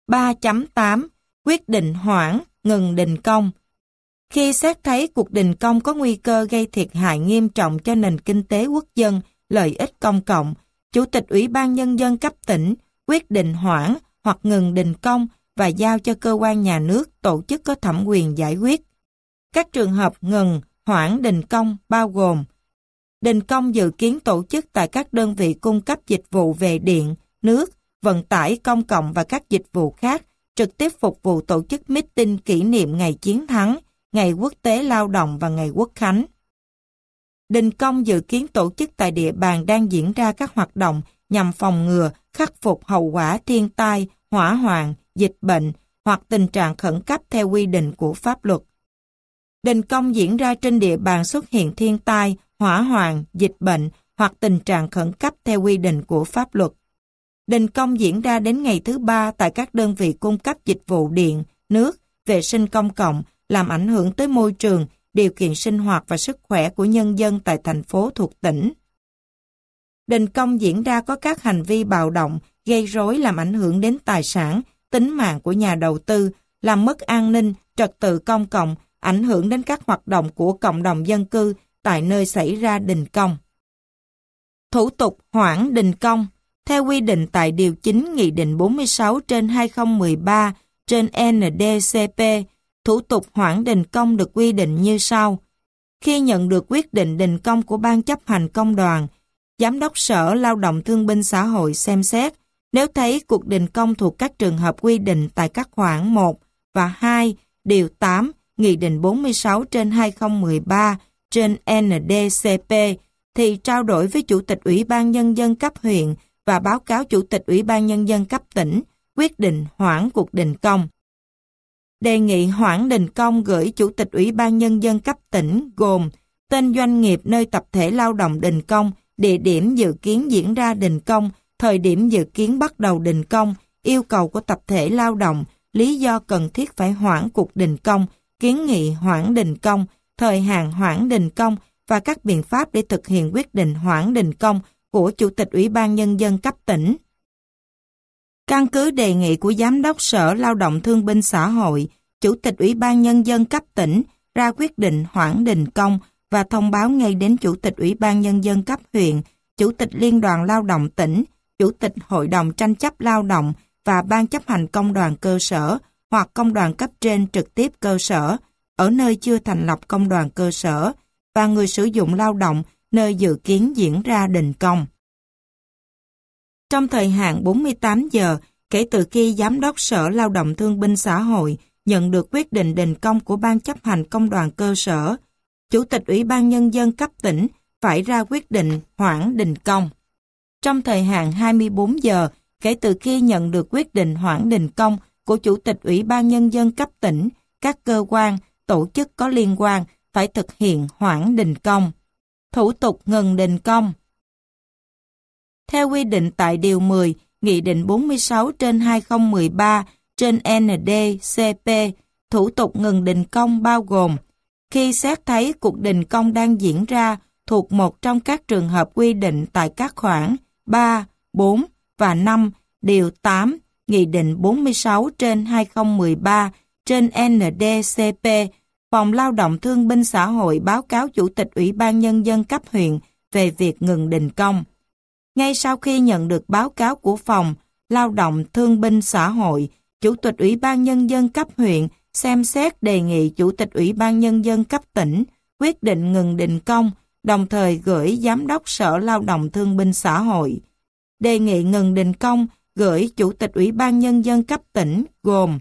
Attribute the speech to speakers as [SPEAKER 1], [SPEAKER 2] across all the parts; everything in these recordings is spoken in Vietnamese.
[SPEAKER 1] 3.8 Quyết định hoãn, ngừng đình công. Khi xét thấy cuộc đình công có nguy cơ gây thiệt hại nghiêm trọng cho nền kinh tế quốc dân, lợi ích công cộng, Chủ tịch Ủy ban Nhân dân cấp tỉnh quyết định hoãn hoặc ngừng đình công và giao cho cơ quan nhà nước tổ chức có thẩm quyền giải quyết. Các trường hợp ngừng, hoãn đình công bao gồm: đình công dự kiến tổ chức tại các đơn vị cung cấp dịch vụ về điện, nước, vận tải công cộng và các dịch vụ khác, trực tiếp phục vụ tổ chức meeting kỷ niệm ngày chiến thắng, ngày quốc tế lao động và ngày quốc khánh. Đình công dự kiến tổ chức tại địa bàn đang diễn ra các hoạt động nhằm phòng ngừa, khắc phục hậu quả thiên tai, hỏa hoạn, dịch bệnh hoặc tình trạng khẩn cấp theo quy định của pháp luật. Đình công diễn ra trên địa bàn xuất hiện thiên tai, hỏa hoạn, dịch bệnh hoặc tình trạng khẩn cấp theo quy định của pháp luật. Đình công diễn ra đến ngày thứ ba tại các đơn vị cung cấp dịch vụ điện, nước, vệ sinh công cộng, làm ảnh hưởng tới môi trường, điều kiện sinh hoạt và sức khỏe của nhân dân tại thành phố thuộc tỉnh. Đình công diễn ra có các hành vi bạo động, gây rối làm ảnh hưởng đến tài sản, tính mạng của nhà đầu tư, làm mất an ninh, trật tự công cộng, ảnh hưởng đến các hoạt động của cộng đồng dân cư tại nơi xảy ra đình công. Thủ tục hoãn đình công. Theo quy định tại Điều 9 Nghị định 46/2013 trên ND-CP, thủ tục hoãn đình công được quy định như sau. Khi nhận được quyết định đình công của Ban chấp hành công đoàn, Giám đốc Sở Lao động Thương binh Xã hội xem xét, nếu thấy cuộc đình công thuộc các trường hợp quy định tại các khoản 1 và 2, Điều 8, Nghị định 46/2013 trên ND-CP, thì trao đổi với Chủ tịch Ủy ban Nhân dân cấp huyện và báo cáo Chủ tịch Ủy ban Nhân dân cấp tỉnh, quyết định hoãn cuộc đình công. Đề nghị hoãn đình công gửi Chủ tịch Ủy ban Nhân dân cấp tỉnh gồm tên doanh nghiệp nơi tập thể lao động đình công, địa điểm dự kiến diễn ra đình công, thời điểm dự kiến bắt đầu đình công, yêu cầu của tập thể lao động, lý do cần thiết phải hoãn cuộc đình công, kiến nghị hoãn đình công, thời hạn hoãn đình công và các biện pháp để thực hiện quyết định hoãn đình công của Chủ tịch Ủy ban Nhân dân cấp tỉnh. Căn cứ đề nghị của Giám đốc Sở Lao động Thương binh Xã hội, Chủ tịch Ủy ban Nhân dân cấp tỉnh ra quyết định hoãn đình công và thông báo ngay đến Chủ tịch Ủy ban Nhân dân cấp huyện, Chủ tịch Liên đoàn Lao động tỉnh, Chủ tịch Hội đồng tranh chấp lao động và Ban chấp hành công đoàn cơ sở hoặc công đoàn cấp trên trực tiếp cơ sở, ở nơi chưa thành lập công đoàn cơ sở, và người sử dụng lao động nơi dự kiến diễn ra đình công. Trong thời hạn 48 giờ kể từ khi Giám đốc Sở Lao động Thương binh Xã hội nhận được quyết định đình công của Ban chấp hành công đoàn cơ sở, Chủ tịch Ủy ban Nhân dân cấp tỉnh phải ra quyết định hoãn đình công. Trong thời hạn 24 giờ kể từ khi nhận được quyết định hoãn đình công của Chủ tịch Ủy ban Nhân dân cấp tỉnh, các cơ quan, tổ chức có liên quan phải thực hiện hoãn đình công. Thủ tục ngừng đình công. Theo quy định tại Điều 10, Nghị định 46/2013 trên ND-CP, thủ tục ngừng đình công bao gồm khi xét thấy cuộc đình công đang diễn ra thuộc một trong các trường hợp quy định tại các khoản 3, 4 và 5, Điều 8, Nghị định 46/2013 trên ND-CP, Phòng Lao động Thương binh Xã hội báo cáo Chủ tịch Ủy ban Nhân dân cấp huyện về việc ngừng đình công. Ngay sau khi nhận được báo cáo của Phòng Lao động Thương binh Xã hội, Chủ tịch Ủy ban Nhân dân cấp huyện xem xét đề nghị Chủ tịch Ủy ban Nhân dân cấp tỉnh quyết định ngừng đình công, đồng thời gửi Giám đốc Sở Lao động Thương binh Xã hội. Đề nghị ngừng đình công gửi Chủ tịch Ủy ban Nhân dân cấp tỉnh gồm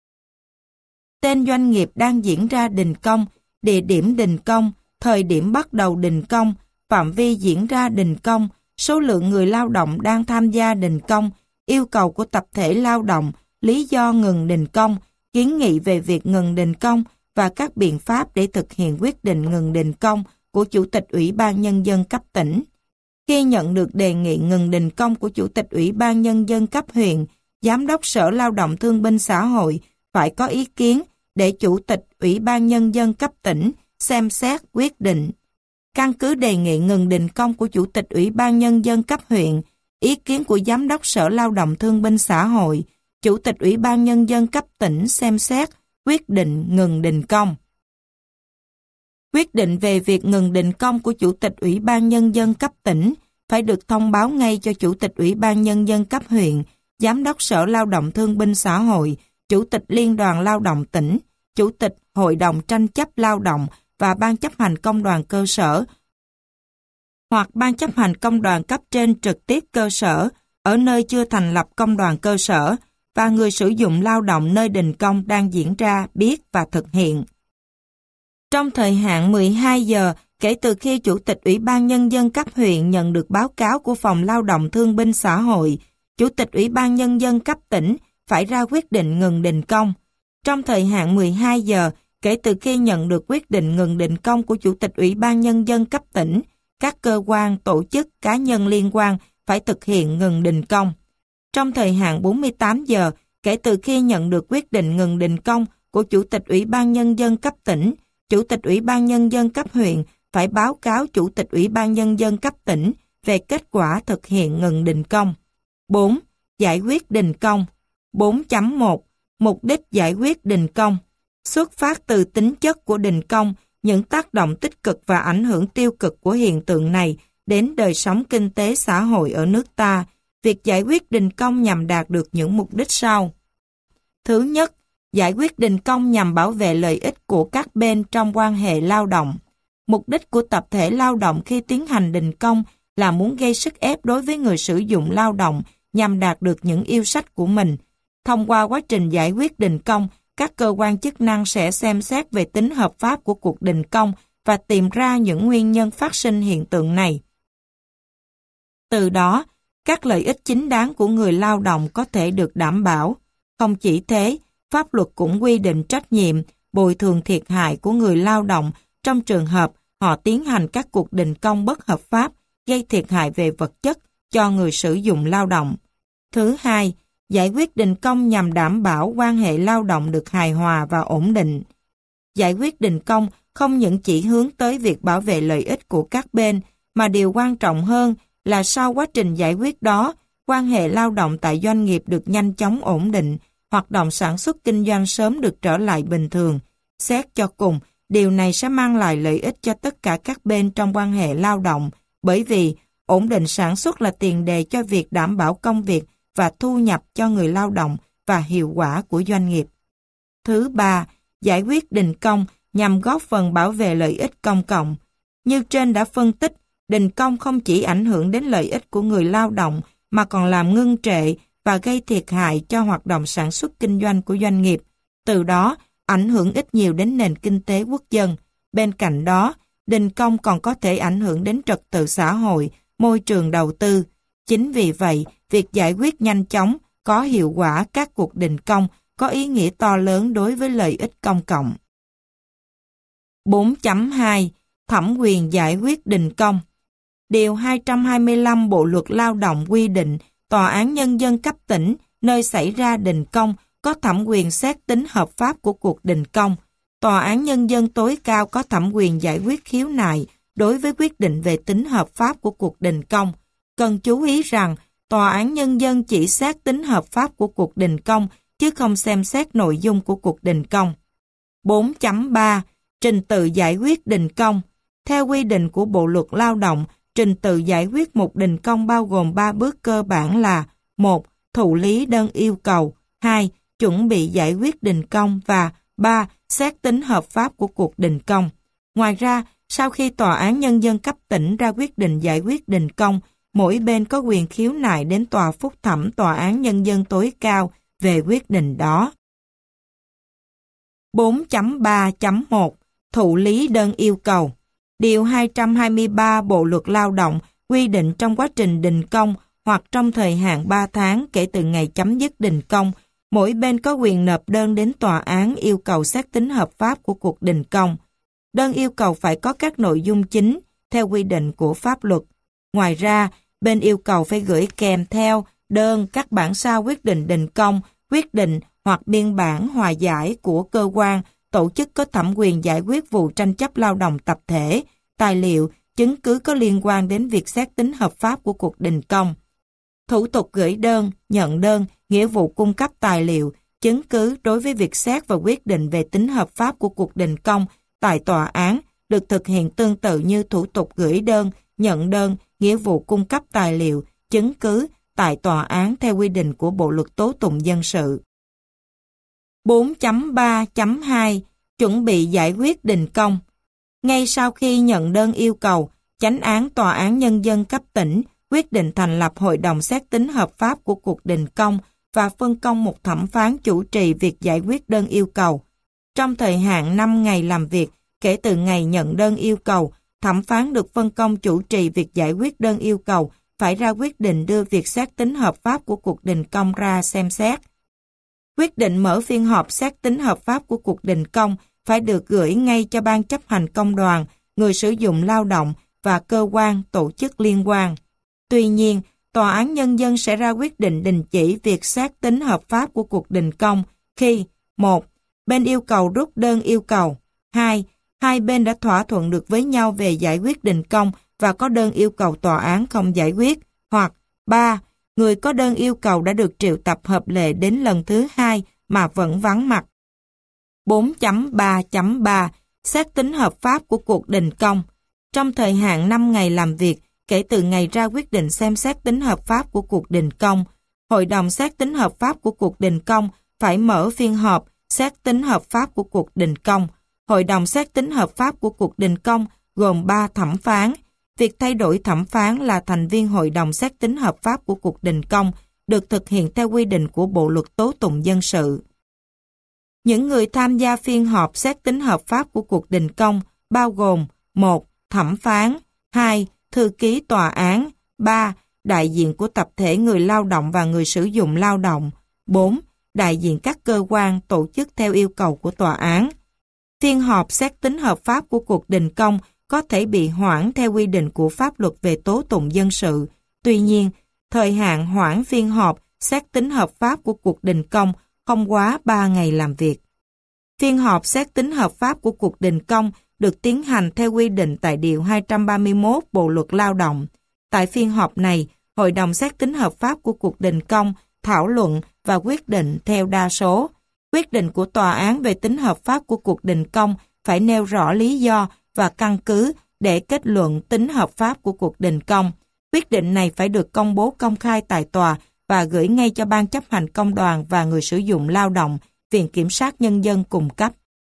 [SPEAKER 1] tên doanh nghiệp đang diễn ra đình công, địa điểm đình công, thời điểm bắt đầu đình công, phạm vi diễn ra đình công, số lượng người lao động đang tham gia đình công, yêu cầu của tập thể lao động, lý do ngừng đình công, kiến nghị về việc ngừng đình công và các biện pháp để thực hiện quyết định ngừng đình công của Chủ tịch Ủy ban Nhân dân cấp tỉnh. Khi nhận được đề nghị ngừng đình công của Chủ tịch Ủy ban Nhân dân cấp huyện, Giám đốc Sở Lao động Thương binh Xã hội phải có ý kiến để Chủ tịch Ủy ban Nhân dân cấp tỉnh xem xét quyết định. Căn cứ đề nghị ngừng đình công của Chủ tịch Ủy ban Nhân dân cấp huyện, ý kiến của Giám đốc Sở Lao động Thương binh Xã hội, Chủ tịch Ủy ban Nhân dân cấp tỉnh xem xét quyết định ngừng đình công. Quyết định về việc ngừng đình công của Chủ tịch Ủy ban Nhân dân cấp tỉnh phải được thông báo ngay cho Chủ tịch Ủy ban Nhân dân cấp huyện, Giám đốc Sở Lao động Thương binh Xã hội, Chủ tịch Liên đoàn Lao động tỉnh, Chủ tịch Hội đồng tranh chấp lao động và Ban chấp hành công đoàn cơ sở hoặc Ban chấp hành công đoàn cấp trên trực tiếp cơ sở ở nơi chưa thành lập công đoàn cơ sở và người sử dụng lao động nơi đình công đang diễn ra biết và thực hiện. Trong thời hạn 12 giờ kể từ khi Chủ tịch Ủy ban Nhân dân cấp huyện nhận được báo cáo của Phòng Lao động Thương binh Xã hội, Chủ tịch Ủy ban Nhân dân cấp tỉnh phải ra quyết định ngừng đình công. Trong thời hạn 12 giờ kể từ khi nhận được quyết định ngừng đình công của Chủ tịch Ủy ban Nhân dân cấp tỉnh, các cơ quan, tổ chức, cá nhân liên quan phải thực hiện ngừng đình công. Trong thời hạn 48 giờ kể từ khi nhận được quyết định ngừng đình công của Chủ tịch Ủy ban Nhân dân cấp tỉnh, Chủ tịch Ủy ban Nhân dân cấp huyện phải báo cáo Chủ tịch Ủy ban Nhân dân cấp tỉnh về kết quả thực hiện ngừng đình công. 4. Giải quyết đình công. 4.1. Mục đích giải quyết đình công. Xuất phát từ tính chất của đình công, những tác động tích cực và ảnh hưởng tiêu cực của hiện tượng này đến đời sống kinh tế xã hội ở nước ta, việc giải quyết đình công nhằm đạt được những mục đích sau. Thứ nhất, giải quyết đình công nhằm bảo vệ lợi ích của các bên trong quan hệ lao động. Mục đích của tập thể lao động khi tiến hành đình công là muốn gây sức ép đối với người sử dụng lao động nhằm đạt được những yêu sách của mình. Thông qua quá trình giải quyết đình công, các cơ quan chức năng sẽ xem xét về tính hợp pháp của cuộc đình công và tìm ra những nguyên nhân phát sinh hiện tượng này. Từ đó, các lợi ích chính đáng của người lao động có thể được đảm bảo. Không chỉ thế, pháp luật cũng quy định trách nhiệm, bồi thường thiệt hại của người lao động trong trường hợp họ tiến hành các cuộc đình công bất hợp pháp, gây thiệt hại về vật chất cho người sử dụng lao động. Thứ hai, giải quyết đình công nhằm đảm bảo quan hệ lao động được hài hòa và ổn định. Giải quyết đình công không những chỉ hướng tới việc bảo vệ lợi ích của các bên, mà điều quan trọng hơn là sau quá trình giải quyết đó, quan hệ lao động tại doanh nghiệp được nhanh chóng ổn định, hoạt động sản xuất kinh doanh sớm được trở lại bình thường. Xét cho cùng, điều này sẽ mang lại lợi ích cho tất cả các bên trong quan hệ lao động, bởi vì ổn định sản xuất là tiền đề cho việc đảm bảo công việc và thu nhập cho người lao động và hiệu quả của doanh nghiệp. Thứ ba, giải quyết đình công nhằm góp phần bảo vệ lợi ích công cộng. Như trên đã phân tích, đình công không chỉ ảnh hưởng đến lợi ích của người lao động mà còn làm ngưng trệ và gây thiệt hại cho hoạt động sản xuất kinh doanh của doanh nghiệp. Từ đó, ảnh hưởng ít nhiều đến nền kinh tế quốc dân. Bên cạnh đó, đình công còn có thể ảnh hưởng đến trật tự xã hội, môi trường đầu tư. Chính vì vậy, việc giải quyết nhanh chóng, có hiệu quả các cuộc đình công có ý nghĩa to lớn đối với lợi ích công cộng. 4.2. Thẩm quyền giải quyết đình công. Điều 225 Bộ Luật Lao động quy định Tòa án Nhân dân cấp tỉnh nơi xảy ra đình công có thẩm quyền xét tính hợp pháp của cuộc đình công. Tòa án Nhân dân tối cao có thẩm quyền giải quyết khiếu nại đối với quyết định về tính hợp pháp của cuộc đình công. Cần chú ý rằng, Tòa án Nhân dân chỉ xét tính hợp pháp của cuộc đình công, chứ không xem xét nội dung của cuộc đình công. 4.3. Trình tự giải quyết đình công. Theo quy định của Bộ Luật Lao động, trình tự giải quyết một đình công bao gồm 3 bước cơ bản là: 1. Thụ lý đơn yêu cầu, 2. Chuẩn bị giải quyết đình công và 3. Xét tính hợp pháp của cuộc đình công. Ngoài ra, sau khi Tòa án Nhân dân cấp tỉnh ra quyết định giải quyết đình công, mỗi bên có quyền khiếu nại đến Tòa phúc thẩm Tòa án Nhân dân tối cao về quyết định đó. 4.3.1 Thụ lý đơn yêu cầu. Điều 223 Bộ Luật Lao động quy định trong quá trình đình công hoặc trong thời hạn 3 tháng kể từ ngày chấm dứt đình công, mỗi bên có quyền nộp đơn đến tòa án yêu cầu xét tính hợp pháp của cuộc đình công. Đơn yêu cầu phải có các nội dung chính theo quy định của pháp luật. Ngoài ra, bên yêu cầu phải gửi kèm theo đơn các bản sao quyết định đình công, quyết định hoặc biên bản hòa giải của cơ quan, tổ chức có thẩm quyền giải quyết vụ tranh chấp lao động tập thể, tài liệu, chứng cứ có liên quan đến việc xét tính hợp pháp của cuộc đình công. thủ tục gửi đơn, nhận đơn, nghĩa vụ cung cấp tài liệu, chứng cứ đối với việc xét và quyết định về tính hợp pháp của cuộc đình công tại tòa án được thực hiện tương tự như thủ tục gửi đơn, nhận đơn, nghĩa vụ cung cấp tài liệu, chứng cứ tại tòa án theo quy định của Bộ luật tố tụng dân sự. 4.3.2 Chuẩn bị giải quyết đình công. Ngay sau khi nhận đơn yêu cầu, Chánh án Tòa án Nhân dân cấp tỉnh quyết định thành lập hội đồng xét tính hợp pháp của cuộc đình công và phân công một thẩm phán chủ trì việc giải quyết đơn yêu cầu. Trong thời hạn 5 ngày làm việc kể từ ngày nhận đơn yêu cầu, thẩm phán được phân công chủ trì việc giải quyết đơn yêu cầu phải ra quyết định đưa việc xét tính hợp pháp của cuộc đình công ra xem xét. Quyết định mở phiên họp xét tính hợp pháp của cuộc đình công phải được gửi ngay cho Ban chấp hành công đoàn, người sử dụng lao động và cơ quan, tổ chức liên quan. Tuy nhiên, Tòa án Nhân dân sẽ ra quyết định đình chỉ việc xét tính hợp pháp của cuộc đình công khi 1. Bên yêu cầu rút đơn yêu cầu. 2. Hai bên đã thỏa thuận được với nhau về giải quyết đình công và có đơn yêu cầu tòa án không giải quyết. Hoặc 3. Người có đơn yêu cầu đã được triệu tập hợp lệ đến lần thứ 2 mà vẫn vắng mặt. 4.3.3 Xét tính hợp pháp của cuộc đình công. Trong thời hạn 5 ngày làm việc kể từ ngày ra quyết định xem xét tính hợp pháp của cuộc đình công, Hội đồng xét tính hợp pháp của cuộc đình công phải mở phiên họp xét tính hợp pháp của cuộc đình công. Hội đồng xét tính hợp pháp của cuộc đình công gồm 3 thẩm phán. Việc thay đổi thẩm phán là thành viên Hội đồng xét tính hợp pháp của cuộc đình công được thực hiện theo quy định của Bộ luật tố tụng dân sự. Những người tham gia phiên họp xét tính hợp pháp của cuộc đình công bao gồm 1. Thẩm phán, 2. Thư ký tòa án, 3. Đại diện của tập thể người lao động và người sử dụng lao động, 4. Đại diện các cơ quan, tổ chức theo yêu cầu của tòa án. Phiên họp xét tính hợp pháp của cuộc đình công có thể bị hoãn theo quy định của pháp luật về tố tụng dân sự. Tuy nhiên, thời hạn hoãn phiên họp xét tính hợp pháp của cuộc đình công không quá 3 ngày làm việc. Phiên họp xét tính hợp pháp của cuộc đình công được tiến hành theo quy định tại Điều 231 Bộ luật Lao động. Tại phiên họp này, Hội đồng xét tính hợp pháp của cuộc đình công thảo luận và quyết định theo đa số. Quyết định của tòa án về tính hợp pháp của cuộc đình công phải nêu rõ lý do và căn cứ để kết luận tính hợp pháp của cuộc đình công. Quyết định này phải được công bố công khai tại tòa và gửi ngay cho Ban chấp hành công đoàn và người sử dụng lao động, Viện Kiểm sát Nhân dân cung cấp.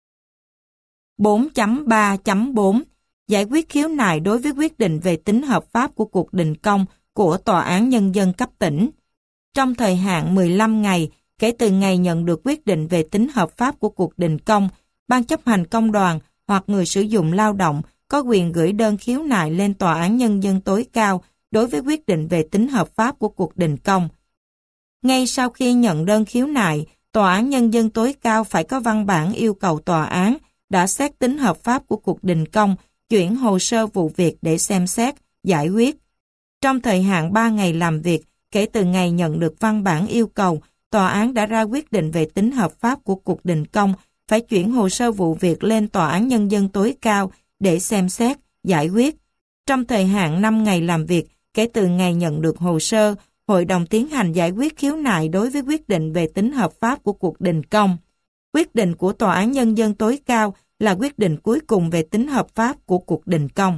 [SPEAKER 1] 4.3.4 Giải quyết khiếu nại đối với quyết định về tính hợp pháp của cuộc đình công của Tòa án Nhân dân cấp tỉnh. Trong thời hạn 15 ngày kể từ ngày nhận được quyết định về tính hợp pháp của cuộc đình công, Ban chấp hành công đoàn hoặc người sử dụng lao động có quyền gửi đơn khiếu nại lên Tòa án Nhân dân tối cao đối với quyết định về tính hợp pháp của cuộc đình công. Ngay sau khi nhận đơn khiếu nại, Tòa án Nhân dân tối cao phải có văn bản yêu cầu tòa án đã xét tính hợp pháp của cuộc đình công chuyển hồ sơ vụ việc để xem xét, giải quyết. Trong thời hạn 3 ngày làm việc kể từ ngày nhận được văn bản yêu cầu, tòa án đã ra quyết định về tính hợp pháp của cuộc đình công phải chuyển hồ sơ vụ việc lên Tòa án Nhân dân tối cao để xem xét, giải quyết. Trong thời hạn 5 ngày làm việc kể từ ngày nhận được hồ sơ, Hội đồng tiến hành giải quyết khiếu nại đối với quyết định về tính hợp pháp của cuộc đình công. Quyết định của Tòa án Nhân dân tối cao là quyết định cuối cùng về tính hợp pháp của cuộc đình công.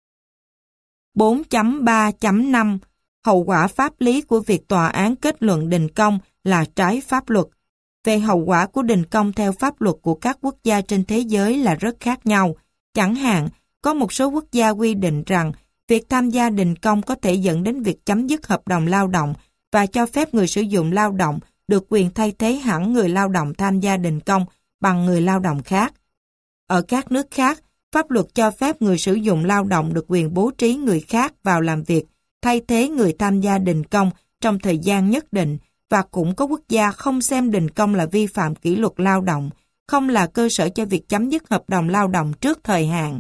[SPEAKER 1] 4.3.5 Hậu quả pháp lý của việc tòa án kết luận đình công là trái pháp luật. Về hậu quả của đình công theo pháp luật của các quốc gia trên thế giới là rất khác nhau. Chẳng hạn, có một số quốc gia quy định rằng việc tham gia đình công có thể dẫn đến việc chấm dứt hợp đồng lao động và cho phép người sử dụng lao động được quyền thay thế hẳn người lao động tham gia đình công bằng người lao động khác. Ở các nước khác, pháp luật cho phép người sử dụng lao động được quyền bố trí người khác vào làm việc, thay thế người tham gia đình công trong thời gian nhất định, và cũng có quốc gia không xem đình công là vi phạm kỷ luật lao động, không là cơ sở cho việc chấm dứt hợp đồng lao động trước thời hạn.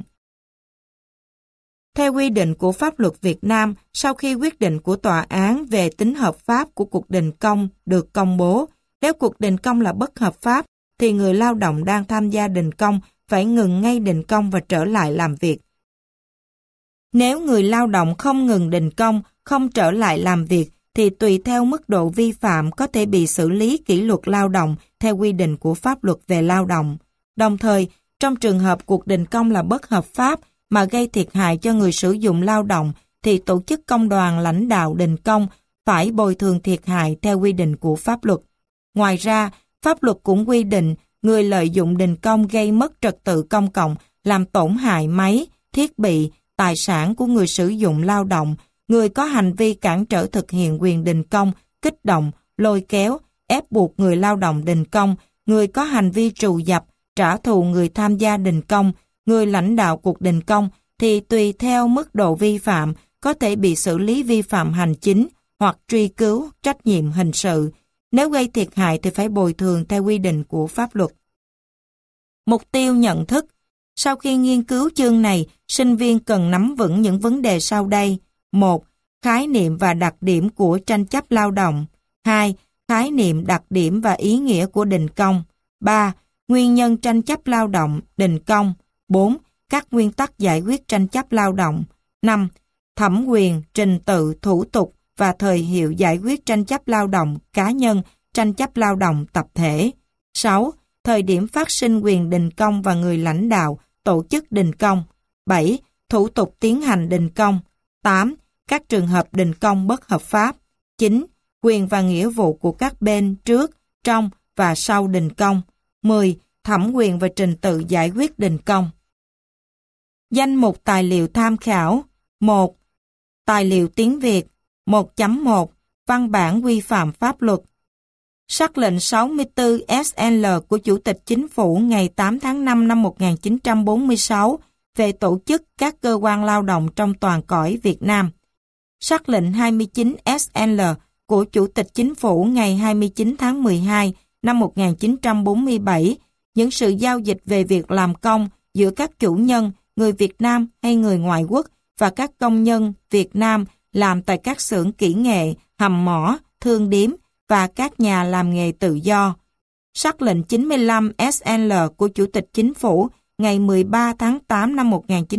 [SPEAKER 1] Theo quy định của pháp luật Việt Nam, sau khi quyết định của tòa án về tính hợp pháp của cuộc đình công được công bố, nếu cuộc đình công là bất hợp pháp, thì người lao động đang tham gia đình công phải ngừng ngay đình công và trở lại làm việc. Nếu người lao động không ngừng đình công, không trở lại làm việc, thì tùy theo mức độ vi phạm có thể bị xử lý kỷ luật lao động theo quy định của pháp luật về lao động. Đồng thời, trong trường hợp cuộc đình công là bất hợp pháp mà gây thiệt hại cho người sử dụng lao động, thì tổ chức công đoàn lãnh đạo đình công phải bồi thường thiệt hại theo quy định của pháp luật. Ngoài ra, pháp luật cũng quy định người lợi dụng đình công gây mất trật tự công cộng, làm tổn hại máy, thiết bị, tài sản của người sử dụng lao động, người có hành vi cản trở thực hiện quyền đình công, kích động, lôi kéo, ép buộc người lao động đình công, người có hành vi trù dập, trả thù người tham gia đình công, người lãnh đạo cuộc đình công, thì tùy theo mức độ vi phạm có thể bị xử lý vi phạm hành chính hoặc truy cứu trách nhiệm hình sự. Nếu gây thiệt hại thì phải bồi thường theo quy định của pháp luật. Mục tiêu nhận thức. Sau khi nghiên cứu chương này, sinh viên cần nắm vững những vấn đề sau đây. 1. Khái niệm và đặc điểm của tranh chấp lao động. 2. Khái niệm, đặc điểm và ý nghĩa của đình công. 3. Nguyên nhân tranh chấp lao động, đình công. 4. Các nguyên tắc giải quyết tranh chấp lao động. 5. Thẩm quyền, trình tự, thủ tục và thời hiệu giải quyết tranh chấp lao động cá nhân, tranh chấp lao động tập thể. 6. Thời điểm phát sinh quyền đình công và người lãnh đạo, tổ chức đình công. 7. Thủ tục tiến hành đình công. 8. Các trường hợp đình công bất hợp pháp. 9. Quyền và nghĩa vụ của các bên trước, trong và sau đình công. 10. Thẩm quyền và trình tự giải quyết đình công. Danh mục tài liệu tham khảo. 1. Tài liệu tiếng Việt. 1.1. Văn bản quy phạm pháp luật. Sắc lệnh 64 SL của Chủ tịch Chính phủ ngày 8 tháng 5 năm 1946 về tổ chức các cơ quan lao động trong toàn cõi Việt Nam. Sắc lệnh 29 SL của Chủ tịch Chính phủ ngày 29 tháng 12 năm 1947, những sự giao dịch về việc làm công giữa các chủ nhân, người Việt Nam hay người ngoại quốc và các công nhân Việt Nam làm tại các xưởng kỹ nghệ, hầm mỏ, thương điếm và các nhà làm nghề tự do. Sắc lệnh 95 SL của Chủ tịch Chính phủ ngày 13 tháng 8 năm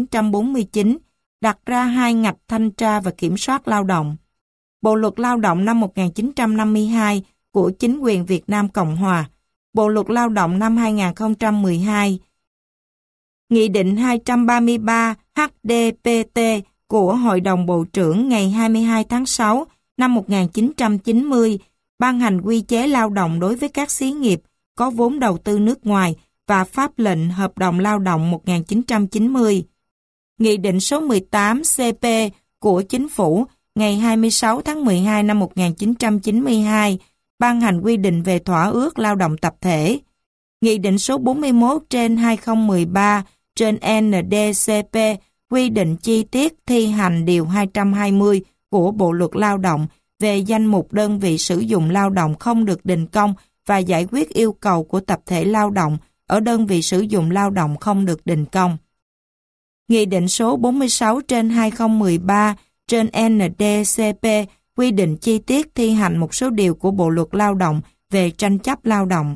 [SPEAKER 1] 1949 đặt ra hai ngạch thanh tra và kiểm soát lao động. Bộ luật lao động năm 1952 của chính quyền Việt Nam Cộng Hòa, Bộ luật lao động năm 2012, Nghị định 233 HDPT của Hội đồng Bộ trưởng ngày 22 tháng 6 năm 1990 ban hành quy chế lao động đối với các xí nghiệp có vốn đầu tư nước ngoài và pháp lệnh hợp đồng lao động 1990. Nghị định số 18 CP của Chính phủ ngày 26 tháng 12 năm 1992 ban hành quy định về thỏa ước lao động tập thể. Nghị định số 41/2013 trên NDCP quy định chi tiết thi hành điều 220 của Bộ luật lao động về danh mục đơn vị sử dụng lao động không được đình công và giải quyết yêu cầu của tập thể lao động ở đơn vị sử dụng lao động không được đình công. Nghị định số 46/2013 trên NDCP quy định chi tiết thi hành một số điều của Bộ luật lao động về tranh chấp lao động.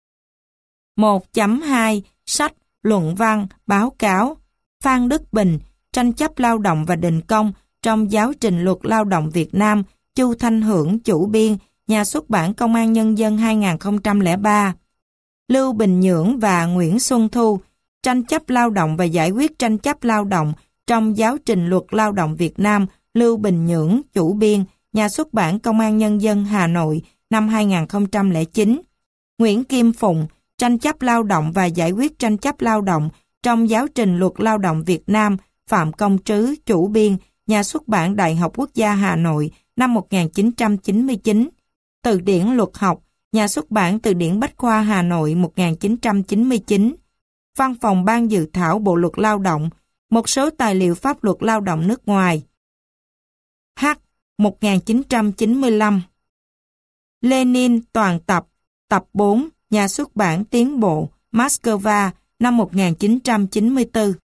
[SPEAKER 1] 1.2 Sách, luận văn, báo cáo. Phan Đức Bình, tranh chấp lao động và đình công trong giáo trình luật lao động Việt Nam, Chu Thanh Hưởng, chủ biên, nhà xuất bản Công an Nhân dân 2003. Lưu Bình Nhưỡng và Nguyễn Xuân Thu, tranh chấp lao động và giải quyết tranh chấp lao động trong giáo trình luật lao động Việt Nam, Lưu Bình Nhưỡng, chủ biên, nhà xuất bản Công an Nhân dân Hà Nội năm 2009. Nguyễn Kim Phụng, tranh chấp lao động và giải quyết tranh chấp lao động trong giáo trình luật lao động Việt Nam, Phạm Công Trứ, chủ biên, nhà xuất bản Đại học Quốc gia Hà Nội năm 1999. Từ điển luật học, nhà xuất bản Từ điển Bách khoa Hà Nội 1999. Văn phòng Ban dự thảo Bộ luật lao động, một số tài liệu pháp luật lao động nước ngoài. H. 1995. Lenin toàn tập, tập 4, nhà xuất bản Tiến bộ, Moscow, năm 1994.